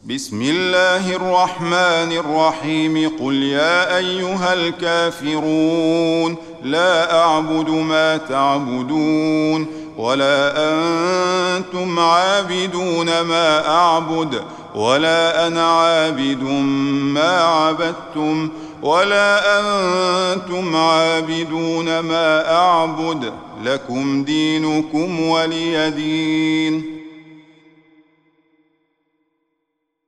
بسم الله الرحمن الرحيم قل يا أيها الكافرون لا أعبد ما تعبدون ولا أنتم عابدون ما أعبد ولا أنا عابد ما عبدتم ولا أنتم عابدون ما أعبد لكم دينكم ولي دين.